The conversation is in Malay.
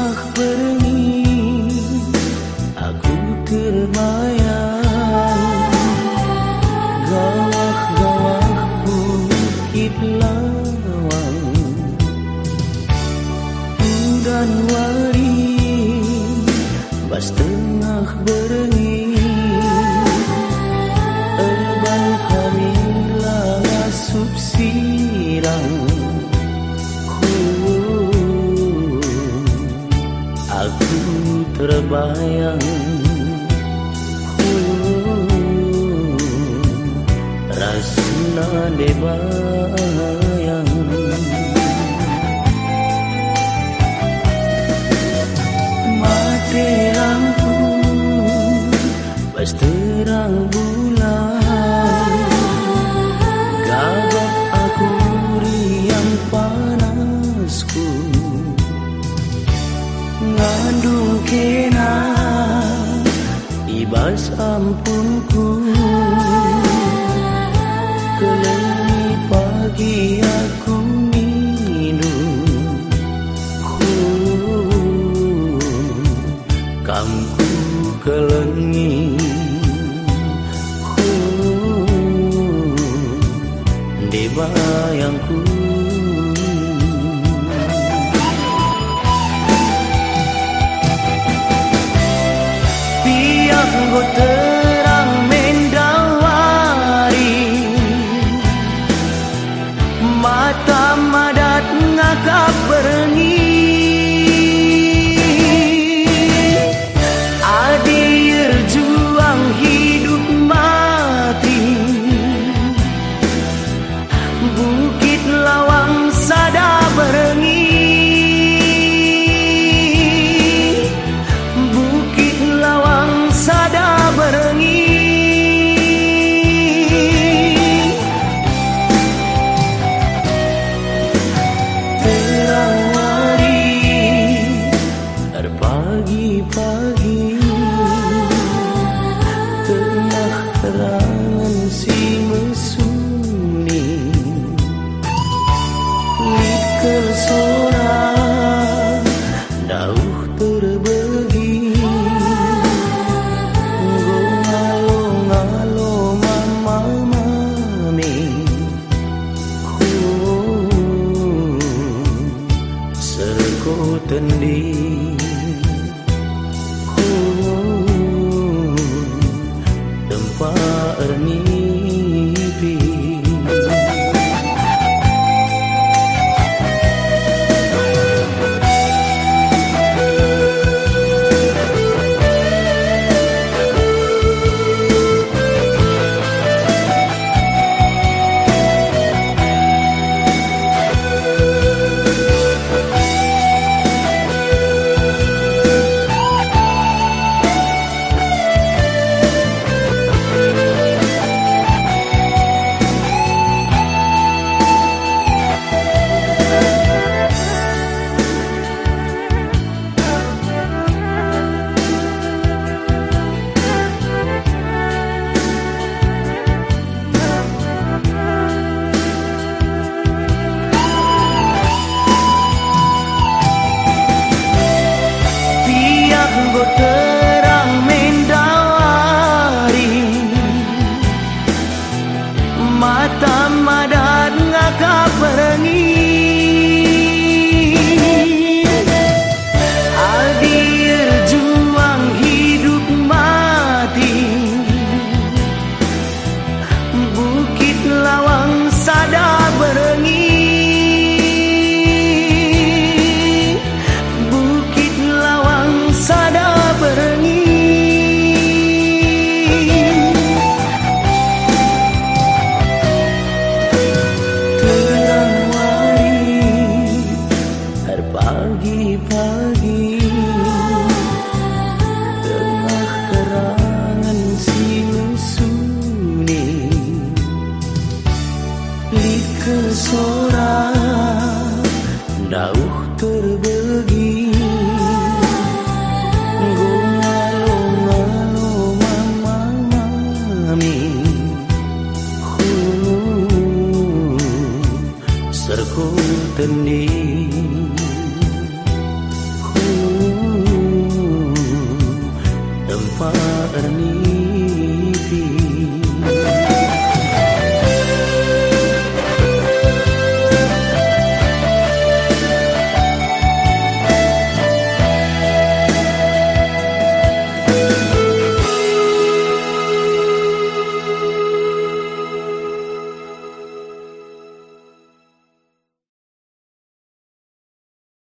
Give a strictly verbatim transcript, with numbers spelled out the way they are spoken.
tengah pergi, aku terbayang gawah-gawah bukit lawang, hudan wari bas tengah berengi, erban kami laga subsirang. Aku terbayang, oh, rasuna debayang. Mati lampu pas terang bulan, gagap aku riang panasku, ngandung kena ibas ampunku, kelengi pagi aku minum, oh, kamku kelengi, oh, debayangku. Anggo terang mendawari, mata madat ngakak berengi, adir juang hidup mati, bukit lawang sada berengi, sada berengi, terang hari terpagi-pagi, tengah terangan si mesuni, liker sora dauh terbegi, tendi, oh, tempat ernipi. Terang mendawari, mata madat ngakak berengi, adir juang hidup mati, bukit lawang sada berengi, sada berengi, terang wari terpagi-pagi, tengah kerangan si mesuni, liker sora dauh terbegi, serku tendi, parni